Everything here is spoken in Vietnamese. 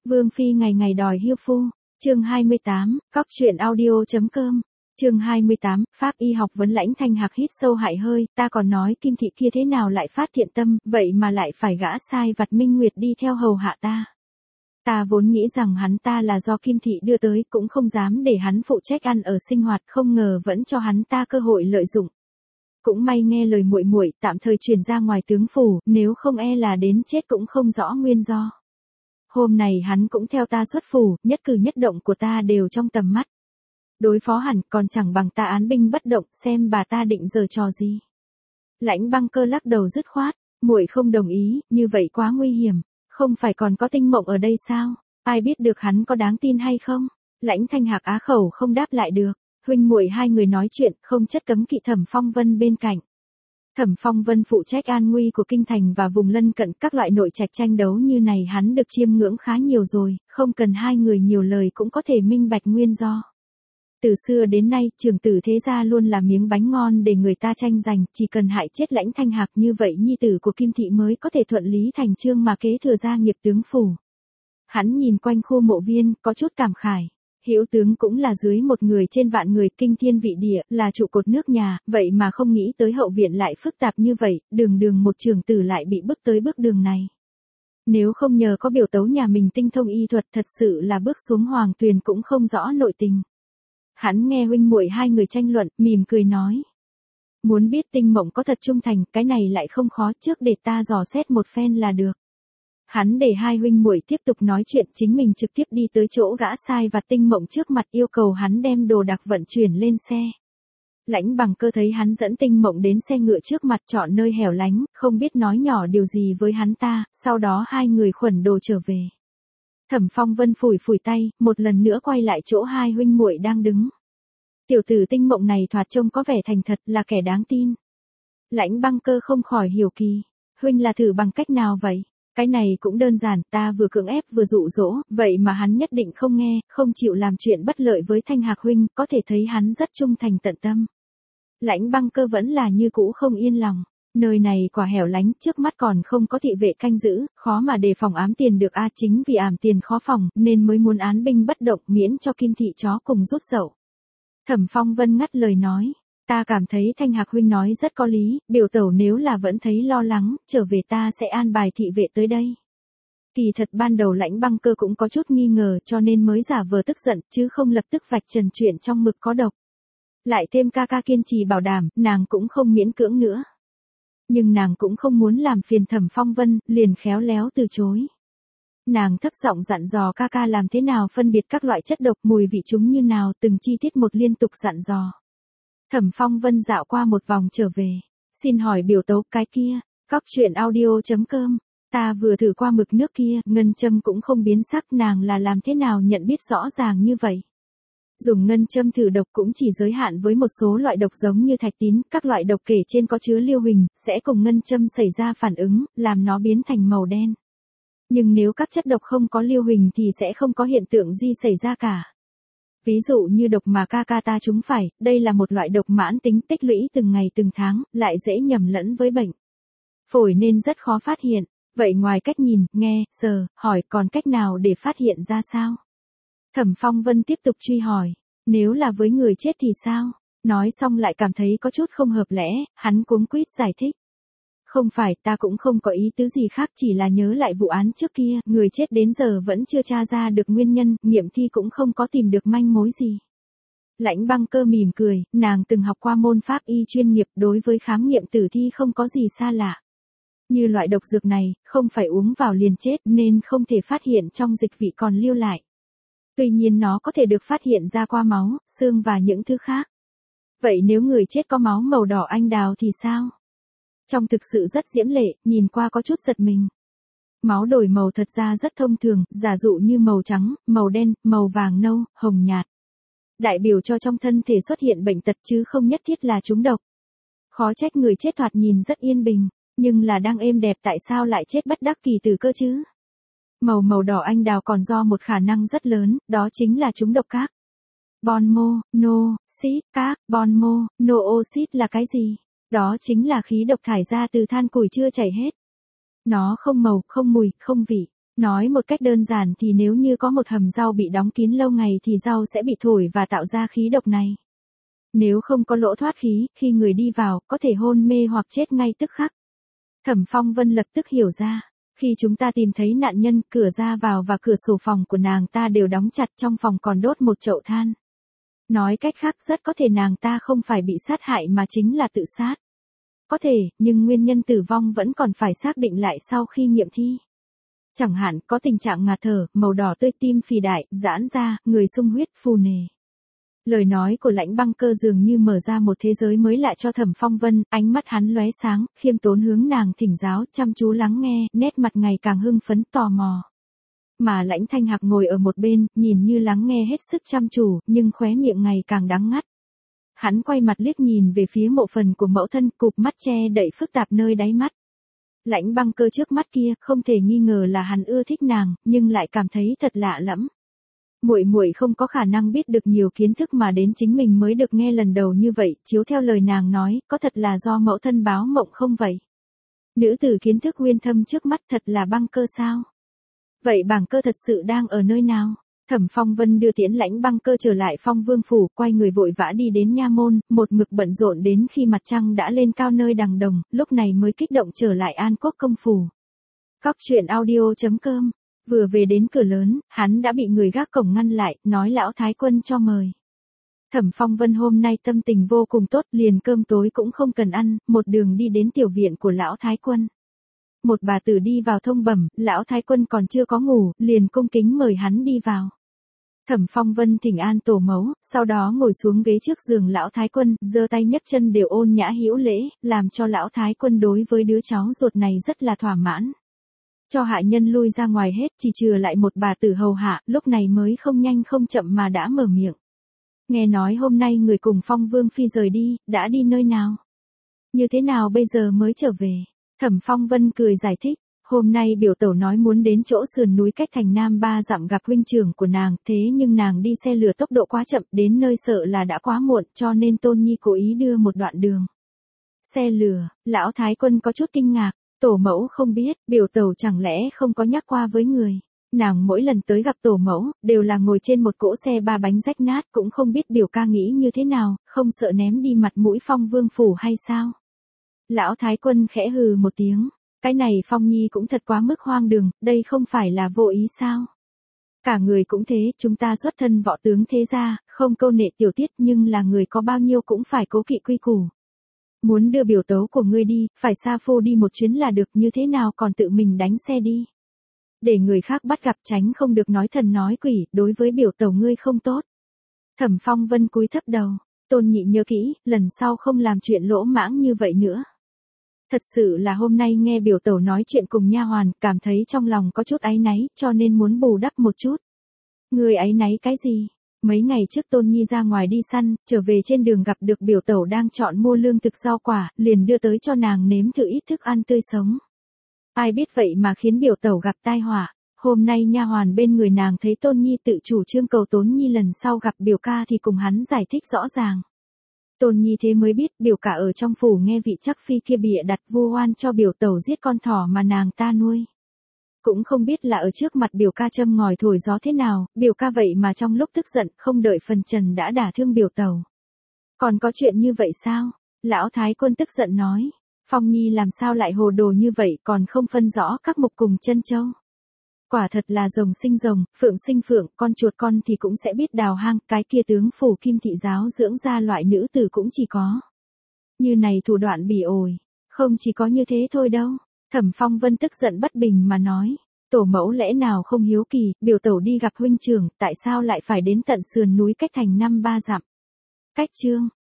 Vương Phi ngày ngày đòi hiêu phu. Chương 28, Cóc truyện audio.com. Chương 28, Pháp y học vấn. Lãnh Thanh Hạc hít sâu hại hơi, ta còn nói Kim thị kia thế nào lại phát thiện tâm, vậy mà lại phải gã sai vặt Minh Nguyệt đi theo hầu hạ ta. Ta vốn nghĩ rằng hắn ta là do Kim thị đưa tới, cũng không dám để hắn phụ trách ăn ở sinh hoạt, không ngờ vẫn cho hắn ta cơ hội lợi dụng. Cũng may nghe lời muội muội, tạm thời chuyển ra ngoài tướng phủ, nếu không e là đến chết cũng không rõ nguyên do. Hôm này hắn cũng theo ta xuất phủ, nhất cử nhất động của ta đều trong tầm mắt. Đối phó hẳn còn chẳng bằng ta án binh bất động, xem bà ta định giở trò gì. Lãnh Băng Cơ lắc đầu dứt khoát, muội không đồng ý, như vậy quá nguy hiểm, không phải còn có Tinh Mộng ở đây sao, ai biết được hắn có đáng tin hay không. Lãnh Thanh Hạc á khẩu không đáp lại được, huynh muội hai người nói chuyện, không chất cấm kỵ Thẩm Phong Vân bên cạnh. Thẩm Phong Vân phụ trách an nguy của kinh thành và vùng lân cận, các loại nội trạch tranh đấu như này hắn được chiêm ngưỡng khá nhiều rồi, không cần hai người nhiều lời cũng có thể minh bạch nguyên do. Từ xưa đến nay, trưởng tử thế gia luôn là miếng bánh ngon để người ta tranh giành, chỉ cần hại chết Lãnh Thanh Hạc như vậy nhi tử của Kim thị mới có thể thuận lý thành chương mà kế thừa gia nghiệp tướng phủ. Hắn nhìn quanh khu mộ viên, có chút cảm khải. Hữu tướng cũng là dưới một người trên vạn người, kinh thiên vị địa, là trụ cột nước nhà, vậy mà không nghĩ tới hậu viện lại phức tạp như vậy, đường một trưởng tử lại bị bước tới bước đường này. Nếu không nhờ có biểu tấu nhà mình tinh thông y thuật, thật sự là bước xuống hoàng tuyền cũng không rõ nội tình. Hắn nghe huynh muội hai người tranh luận, mỉm cười nói. Muốn biết Tinh Mộng có thật trung thành, cái này lại không khó, trước để ta dò xét một phen là được. Hắn để hai huynh muội tiếp tục nói chuyện, chính mình trực tiếp đi tới chỗ gã sai vặt Tinh Mộng trước mặt, yêu cầu hắn đem đồ đạc vận chuyển lên xe. Lãnh Bằng Cơ thấy hắn dẫn Tinh Mộng đến xe ngựa trước mặt, chọn nơi hẻo lánh, không biết nói nhỏ điều gì với hắn ta, sau đó hai người khuẩn đồ trở về. Thẩm Phong Vân phủi phủi tay, một lần nữa quay lại chỗ hai huynh muội đang đứng. Tiểu tử Tinh Mộng này thoạt trông có vẻ thành thật, là kẻ đáng tin. Lãnh Băng Cơ không khỏi hiểu kỳ, huynh là thử bằng cách nào vậy? Cái này cũng đơn giản, ta vừa cưỡng ép vừa dụ dỗ, vậy mà hắn nhất định không nghe, không chịu làm chuyện bất lợi với Thanh Hạc huynh, có thể thấy hắn rất trung thành tận tâm. Lãnh Băng Cơ vẫn là như cũ không yên lòng. Nơi này quả hẻo lánh, trước mắt còn không có thị vệ canh giữ, khó mà đề phòng ám tiền được a, chính vì ám tiền khó phòng, nên mới muốn án binh bất động, miễn cho Kim thị chó cùng rút dậu. Thẩm Phong Vân ngắt lời nói, ta cảm thấy Thanh Hạc huynh nói rất có lý, biểu tẩu nếu là vẫn thấy lo lắng, trở về ta sẽ an bài thị vệ tới đây. Kỳ thật ban đầu Lãnh Băng Cơ cũng có chút nghi ngờ, cho nên mới giả vờ tức giận, chứ không lập tức vạch trần chuyện trong mực có độc. Lại thêm ca ca kiên trì bảo đảm, nàng cũng không miễn cưỡng nữa. Nhưng nàng cũng không muốn làm phiền Thẩm Phong Vân, liền khéo léo từ chối. Nàng thấp giọng dặn dò ca ca làm thế nào phân biệt các loại chất độc, mùi vị chúng như nào, từng chi tiết một liên tục dặn dò. Thẩm Phong Vân dạo qua một vòng trở về. Xin hỏi biểu tấu cái kia, Cóc truyện audio.com. Ta vừa thử qua mực nước kia, ngân châm cũng không biến sắc, nàng là làm thế nào nhận biết rõ ràng như vậy? Dùng ngân châm thử độc cũng chỉ giới hạn với một số loại độc giống như thạch tín, các loại độc kể trên có chứa lưu huỳnh, sẽ cùng ngân châm xảy ra phản ứng, làm nó biến thành màu đen. Nhưng nếu các chất độc không có lưu huỳnh thì sẽ không có hiện tượng gì xảy ra cả. Ví dụ như độc mà ca ca ta trúng phải, đây là một loại độc mãn tính tích lũy từng ngày từng tháng, lại dễ nhầm lẫn với bệnh phổi nên rất khó phát hiện. Vậy ngoài cách nhìn, nghe, sờ, hỏi còn cách nào để phát hiện ra sao? Thẩm Phong Vân tiếp tục truy hỏi, nếu là với người chết thì sao? Nói xong lại cảm thấy có chút không hợp lẽ, hắn cuống quýt giải thích. Không phải, ta cũng không có ý tứ gì khác, chỉ là nhớ lại vụ án trước kia, người chết đến giờ vẫn chưa tra ra được nguyên nhân, nghiệm thi cũng không có tìm được manh mối gì. Lãnh Băng Cơ mỉm cười, nàng từng học qua môn pháp y chuyên nghiệp, đối với khám nghiệm tử thi không có gì xa lạ. Như loại độc dược này, không phải uống vào liền chết nên không thể phát hiện trong dịch vị còn lưu lại. Tuy nhiên nó có thể được phát hiện ra qua máu, xương và những thứ khác. Vậy nếu người chết có máu màu đỏ anh đào thì sao? Trông thực sự rất diễm lệ, nhìn qua có chút giật mình. Máu đổi màu thật ra rất thông thường, giả dụ như màu trắng, màu đen, màu vàng nâu, hồng nhạt. Đại biểu cho trong thân thể xuất hiện bệnh tật chứ không nhất thiết là trúng độc. Khó trách người chết thoạt nhìn rất yên bình, nhưng là đang êm đẹp, tại sao lại chết bất đắc kỳ tử cơ chứ? Màu đỏ anh đào còn do một khả năng rất lớn, đó chính là trúng độc các. Bon-mo-no-xít, các, bon-mo-no-oxít là cái gì? Đó chính là khí độc thải ra từ than củi chưa chảy hết. Nó không màu, không mùi, không vị. Nói một cách đơn giản thì nếu như có một hầm rau bị đóng kín lâu ngày thì rau sẽ bị thổi và tạo ra khí độc này. Nếu không có lỗ thoát khí, khi người đi vào, có thể hôn mê hoặc chết ngay tức khắc. Thẩm Phong Vân lập tức hiểu ra. Khi chúng ta tìm thấy nạn nhân, cửa ra vào và cửa sổ phòng của nàng ta đều đóng chặt, trong phòng còn đốt một chậu than. Nói cách khác rất có thể nàng ta không phải bị sát hại mà chính là tự sát. Có thể, nhưng nguyên nhân tử vong vẫn còn phải xác định lại sau khi nghiệm thi. Chẳng hạn có tình trạng ngạt thở, màu đỏ tươi, tim phì đại, giãn ra, người sung huyết, phù nề. Lời nói của Lãnh Băng Cơ dường như mở ra một thế giới mới lạ cho Thẩm Phong Vân, ánh mắt hắn lóe sáng, khiêm tốn hướng nàng thỉnh giáo, chăm chú lắng nghe, nét mặt ngày càng hưng phấn tò mò. Mà Lãnh Thanh Hạc ngồi ở một bên, nhìn như lắng nghe hết sức chăm chú, nhưng khóe miệng ngày càng đắng ngắt. Hắn quay mặt liếc nhìn về phía mộ phần của mẫu thân, cụp mắt che đậy phức tạp nơi đáy mắt. Lãnh Băng Cơ trước mắt kia, không thể nghi ngờ là hắn ưa thích nàng, nhưng lại cảm thấy thật lạ lẫm. Muội không có khả năng biết được nhiều kiến thức mà đến chính mình mới được nghe lần đầu như vậy, chiếu theo lời nàng nói, có thật là do mẫu thân báo mộng không vậy? Nữ tử kiến thức uyên thâm trước mắt thật là Băng Cơ sao? Vậy Băng Cơ thật sự đang ở nơi nào? Thẩm Phong Vân đưa tiễn Lãnh Băng Cơ trở lại Phong Vương phủ, quay người vội vã đi đến nha môn, một mực bận rộn đến khi mặt trăng đã lên cao nơi đằng đồng, lúc này mới kích động trở lại An Quốc công phủ. Cóc truyện audio.com. Vừa về đến cửa lớn, hắn đã bị người gác cổng ngăn lại, nói lão thái quân cho mời. Thẩm Phong Vân hôm nay tâm tình vô cùng tốt, liền cơm tối cũng không cần ăn, một đường đi đến tiểu viện của lão thái quân. Một bà tử đi vào thông bẩm, lão thái quân còn chưa có ngủ, liền cung kính mời hắn đi vào. Thẩm Phong Vân thỉnh an tổ mẫu, sau đó ngồi xuống ghế trước giường lão thái quân, giơ tay nhấc chân đều ôn nhã hữu lễ, làm cho lão thái quân đối với đứa cháu ruột này rất là thỏa mãn. Cho hạ nhân lui ra ngoài hết, chỉ chừa lại một bà tử hầu hạ, lúc này mới không nhanh không chậm mà đã mở miệng. Nghe nói hôm nay người cùng Phong Vương phi rời đi, đã đi nơi nào? Như thế nào bây giờ mới trở về? Thẩm Phong Vân cười giải thích, hôm nay biểu tẩu nói muốn đến chỗ sườn núi cách thành Nam 3 dặm gặp huynh trưởng của nàng, thế nhưng nàng đi xe lửa tốc độ quá chậm, đến nơi sợ là đã quá muộn, cho nên Tôn Nhi cố ý đưa một đoạn đường. Xe lửa, lão thái quân có chút kinh ngạc. Tổ mẫu không biết, biểu tẩu chẳng lẽ không có nhắc qua với người. Nàng mỗi lần tới gặp tổ mẫu, đều là ngồi trên một cỗ xe 3 bánh rách nát, cũng không biết biểu ca nghĩ như thế nào, không sợ ném đi mặt mũi Phong Vương phủ hay sao. Lão thái quân khẽ hừ một tiếng, cái này Phong Nhi cũng thật quá mức hoang đường, đây không phải là vô ý sao. Cả người cũng thế, chúng ta xuất thân võ tướng thế gia, không câu nệ tiểu tiết nhưng là người có bao nhiêu cũng phải cố kỵ quy củ. Muốn đưa biểu tấu của ngươi đi, phải sa phu đi một chuyến là được, như thế nào còn tự mình đánh xe đi. Để người khác bắt gặp tránh không được nói thần nói quỷ, đối với biểu tẩu ngươi không tốt. Thẩm Phong Vân cúi thấp đầu, Tôn Nhị nhớ kỹ, lần sau không làm chuyện lỗ mãng như vậy nữa. Thật sự là hôm nay nghe biểu tẩu nói chuyện cùng nha hoàn, cảm thấy trong lòng có chút áy náy, cho nên muốn bù đắp một chút. Ngươi áy náy cái gì? Mấy ngày trước Tôn Nhi ra ngoài đi săn, trở về trên đường gặp được biểu tẩu đang chọn mua lương thực rau quả, liền đưa tới cho nàng nếm thử ít thức ăn tươi sống. Ai biết vậy mà khiến biểu tẩu gặp tai họa. Hôm nay nha hoàn bên người nàng thấy Tôn Nhi tự chủ trương cầu Tôn Nhi lần sau gặp biểu ca thì cùng hắn giải thích rõ ràng. Tôn Nhi thế mới biết biểu cả ở trong phủ nghe vị chắc phi kia bịa đặt vu oan cho biểu tẩu giết con thỏ mà nàng ta nuôi. Cũng không biết là ở trước mặt biểu ca châm ngòi thổi gió thế nào, biểu ca vậy mà trong lúc tức giận không đợi phần trần đã đả thương biểu tẩu. Còn có chuyện như vậy sao? Lão thái quân tức giận nói. Phong Nhi làm sao lại hồ đồ như vậy còn không phân rõ các mục cùng chân châu. Quả thật là rồng sinh rồng, phượng sinh phượng, con chuột con thì cũng sẽ biết đào hang, cái kia tướng phủ Kim thị giáo dưỡng ra loại nữ tử cũng chỉ có. Như này thủ đoạn bỉ ổi, không chỉ có như thế thôi đâu. Thẩm Phong Vân tức giận bất bình mà nói, tổ mẫu lẽ nào không hiếu kỳ, biểu tẩu đi gặp huynh trưởng, tại sao lại phải đến tận sườn núi cách thành 5-3 dặm. Cách chương,